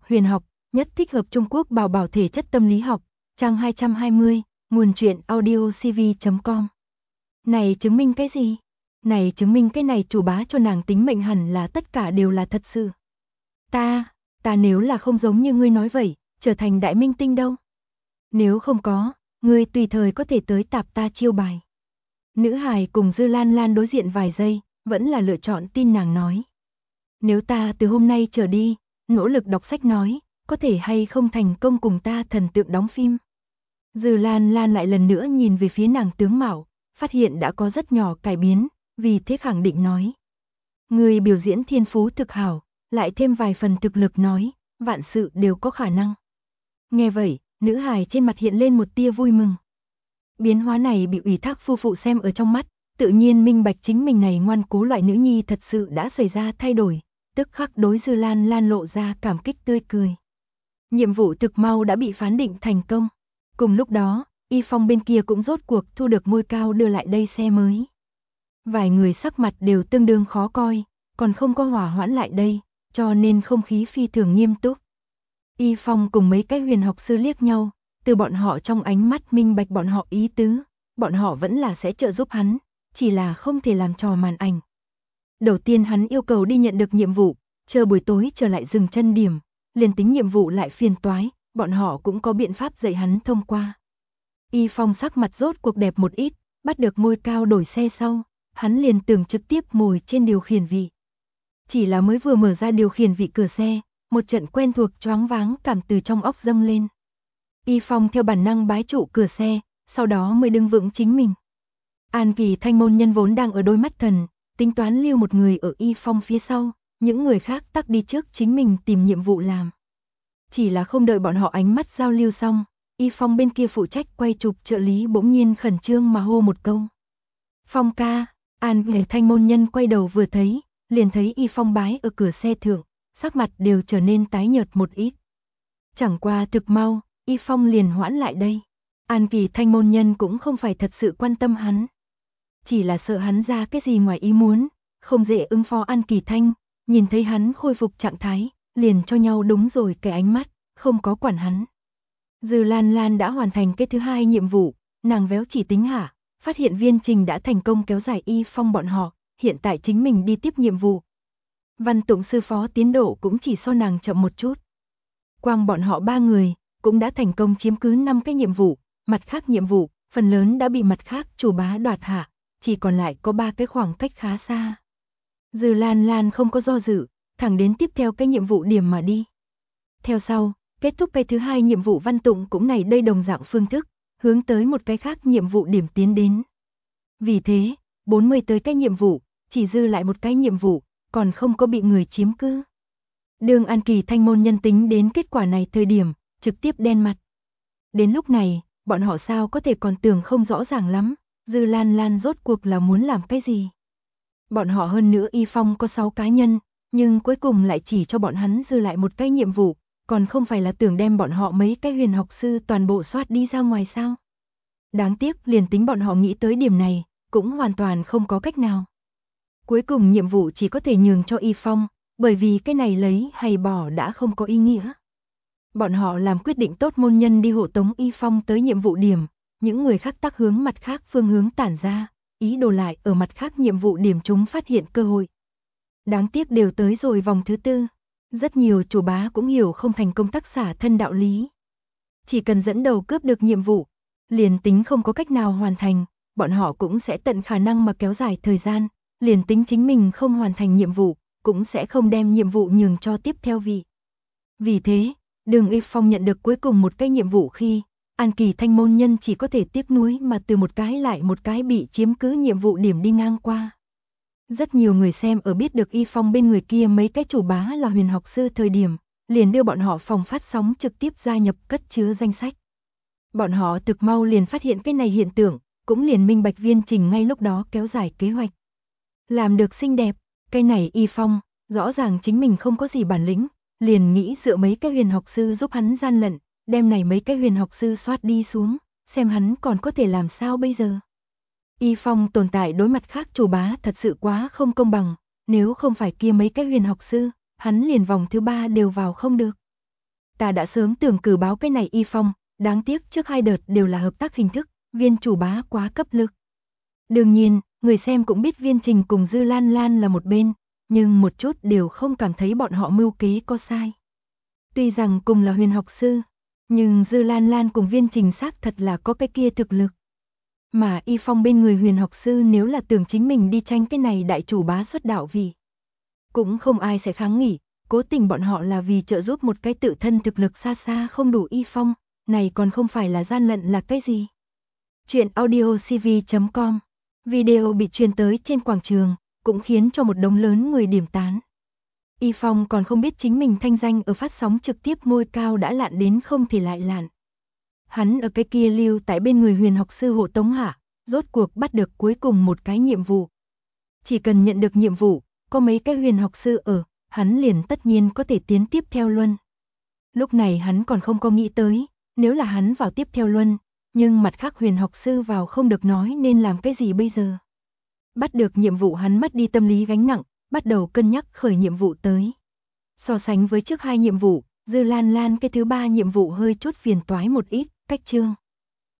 huyền học, nhất thích hợp Trung Quốc bảo bảo thể chất tâm lý học, trang 220, nguồn truyện audiocv.com. Này chứng minh cái gì? Này chứng minh cái này chủ bá cho nàng tính mệnh hẳn là tất cả đều là thật sự. Ta nếu là không giống như ngươi nói vậy, trở thành đại minh tinh đâu. Nếu không có, ngươi tùy thời có thể tới tạp ta chiêu bài. Nữ hài cùng Dư Lan Lan đối diện vài giây, vẫn là lựa chọn tin nàng nói. Nếu ta từ hôm nay trở đi, nỗ lực đọc sách nói, có thể hay không thành công cùng ta thần tượng đóng phim. Dư Lan Lan lại lần nữa nhìn về phía nàng tướng mạo, phát hiện đã có rất nhỏ cải biến, vì thế khẳng định nói. Người biểu diễn thiên phú thực hảo, lại thêm vài phần thực lực nói, vạn sự đều có khả năng. Nghe vậy, nữ hài trên mặt hiện lên một tia vui mừng. Biến hóa này bị ủy thác phu phụ xem ở trong mắt, tự nhiên minh bạch chính mình này ngoan cố loại nữ nhi thật sự đã xảy ra thay đổi, tức khắc đối Dư Lan Lan lộ ra cảm kích tươi cười. Nhiệm vụ thực mau đã bị phán định thành công. Cùng lúc đó, Y Phong bên kia cũng rốt cuộc thu được ngôi cao đưa lại đây xe mới. Vài người sắc mặt đều tương đương khó coi, còn không có hỏa hoãn lại đây, cho nên không khí phi thường nghiêm túc. Y Phong cùng mấy cái huyền học sư liếc nhau, từ bọn họ trong ánh mắt minh bạch bọn họ ý tứ, bọn họ vẫn là sẽ trợ giúp hắn, chỉ là không thể làm trò màn ảnh. Đầu tiên hắn yêu cầu đi nhận được nhiệm vụ, chờ buổi tối trở lại dừng chân điểm, liền tính nhiệm vụ lại phiền toái, bọn họ cũng có biện pháp dạy hắn thông qua. Y Phong sắc mặt rốt cuộc đẹp một ít, bắt được ngôi cao đổi xe sau, hắn liền tưởng trực tiếp ngồi trên điều khiển vị. Chỉ là mới vừa mở ra điều khiển vị cửa xe, một trận quen thuộc choáng váng cảm từ trong óc dâng lên. Y Phong theo bản năng bái trụ cửa xe, sau đó mới đứng vững chính mình. An Kỳ Thanh môn nhân vốn đang ở đôi mắt thần, tính toán lưu một người ở Y Phong phía sau, những người khác tắc đi trước chính mình tìm nhiệm vụ làm. Chỉ là không đợi bọn họ ánh mắt giao lưu xong, Y Phong bên kia phụ trách quay chụp trợ lý bỗng nhiên khẩn trương mà hô một câu. Phong ca, An Kỳ Thanh môn nhân quay đầu vừa thấy, liền thấy Y Phong bái ở cửa xe thượng, sắc mặt đều trở nên tái nhợt một ít. Chẳng qua thực mau, Y Phong liền hoãn lại đây. An Kỳ Thanh môn nhân cũng không phải thật sự quan tâm hắn. Chỉ là sợ hắn ra cái gì ngoài ý muốn, không dễ ứng phó. An Kỳ Thanh, nhìn thấy hắn khôi phục trạng thái, liền cho nhau đúng rồi cái ánh mắt, không có quản hắn. Dư Lan Lan đã hoàn thành cái thứ hai nhiệm vụ, nàng véo chỉ tính hạ, phát hiện viên trình đã thành công kéo dài Y Phong bọn họ, hiện tại chính mình đi tiếp nhiệm vụ. Văn Tụng sư phó tiến độ cũng chỉ so nàng chậm một chút. Quang bọn họ 3 người, cũng đã thành công chiếm cứ 5 cái nhiệm vụ, mặt khác nhiệm vụ, phần lớn đã bị mặt khác chủ bá đoạt hạ, chỉ còn lại có 3 cái khoảng cách khá xa. Dư Lan Lan không có do dự, thẳng đến tiếp theo cái nhiệm vụ điểm mà đi. Theo sau, kết thúc cái thứ hai nhiệm vụ Văn Tụng cũng này đây đồng dạng phương thức, hướng tới một cái khác nhiệm vụ điểm tiến đến. Vì thế, 40 tới cái nhiệm vụ, chỉ dư lại một cái nhiệm vụ, còn không có bị người chiếm cứ. Đường An Kỳ Thanh môn nhân tính đến kết quả này thời điểm, trực tiếp đen mặt. Đến lúc này, bọn họ sao có thể còn tưởng không rõ ràng lắm, Dư Lan Lan rốt cuộc là muốn làm cái gì. Bọn họ hơn nữa Y Phong có 6 cá nhân, nhưng cuối cùng lại chỉ cho bọn hắn dư lại một cái nhiệm vụ, còn không phải là tưởng đem bọn họ mấy cái huyền học sư toàn bộ soát đi ra ngoài sao. Đáng tiếc liền tính bọn họ nghĩ tới điểm này, cũng hoàn toàn không có cách nào. Cuối cùng nhiệm vụ chỉ có thể nhường cho Y Phong, bởi vì cái này lấy hay bỏ đã không có ý nghĩa. Bọn họ làm quyết định tốt môn nhân đi hộ tống Y Phong tới nhiệm vụ điểm, những người khác tắc hướng mặt khác phương hướng tản ra, ý đồ lại ở mặt khác nhiệm vụ điểm chúng phát hiện cơ hội. Đáng tiếc đều tới rồi vòng thứ tư, rất nhiều chủ bá cũng hiểu không thành công tác xả thân đạo lý. Chỉ cần dẫn đầu cướp được nhiệm vụ, liền tính không có cách nào hoàn thành, bọn họ cũng sẽ tận khả năng mà kéo dài thời gian, liền tính chính mình không hoàn thành nhiệm vụ, cũng sẽ không đem nhiệm vụ nhường cho tiếp theo vị. Vì thế, Đường Y Phong nhận được cuối cùng một cái nhiệm vụ khi, An Kỳ Thanh môn nhân chỉ có thể tiếc nuối mà từ một cái lại một cái bị chiếm cứ nhiệm vụ điểm đi ngang qua. Rất nhiều người xem ở biết được Y Phong bên người kia mấy cái chủ bá là huyền học sư thời điểm, liền đưa bọn họ phòng phát sóng trực tiếp gia nhập cất chứa danh sách. Bọn họ thực mau liền phát hiện cái này hiện tượng, cũng liền minh bạch viên trình ngay lúc đó kéo dài kế hoạch. Làm được xinh đẹp, cái này Y Phong, rõ ràng chính mình không có gì bản lĩnh, liền nghĩ dựa mấy cái huyền học sư giúp hắn gian lận, đem này mấy cái huyền học sư soát đi xuống, xem hắn còn có thể làm sao bây giờ. Y Phong tồn tại đối mặt khác chủ bá thật sự quá không công bằng, nếu không phải kia mấy cái huyền học sư, hắn liền vòng thứ 3 đều vào không được. Ta đã sớm tưởng cử báo cái này Y Phong, đáng tiếc trước 2 đợt đều là hợp tác hình thức, Viên chủ bá quá cấp lực. Đương nhiên, người xem cũng biết Viên Trình cùng Dư Lan Lan là một bên, nhưng một chút đều không cảm thấy bọn họ mưu kế có sai. Tuy rằng cùng là huyền học sư, nhưng Dư Lan Lan cùng Viên Trình xác thật là có cái kia thực lực. Mà Y Phong bên người huyền học sư nếu là tưởng chính mình đi tranh cái này đại chủ bá xuất đạo vì, cũng không ai sẽ kháng nghị, cố tình bọn họ là vì trợ giúp một cái tự thân thực lực xa xa không đủ Y Phong, này còn không phải là gian lận là cái gì. Chuyện audio cv.com. Video bị truyền tới trên quảng trường, cũng khiến cho một đống lớn người điểm tán. Y Phong còn không biết chính mình thanh danh ở phát sóng trực tiếp ngôi cao đã lạn đến không thể lại lạn. Hắn ở cái kia lưu tại bên người huyền học sư hộ tống hạ, rốt cuộc bắt được cuối cùng một cái nhiệm vụ. Chỉ cần nhận được nhiệm vụ, có mấy cái huyền học sư ở, hắn liền tất nhiên có thể tiến tiếp theo luân. Lúc này hắn còn không có nghĩ tới, nếu là hắn vào tiếp theo luân, nhưng mặt khác huyền học sư vào không được nói nên làm cái gì bây giờ. Bắt được nhiệm vụ hắn mất đi tâm lý gánh nặng, bắt đầu cân nhắc khởi nhiệm vụ tới. So sánh với trước 2 nhiệm vụ, Dư Lan Lan cái thứ 3 nhiệm vụ hơi chút phiền toái một ít, cách chương.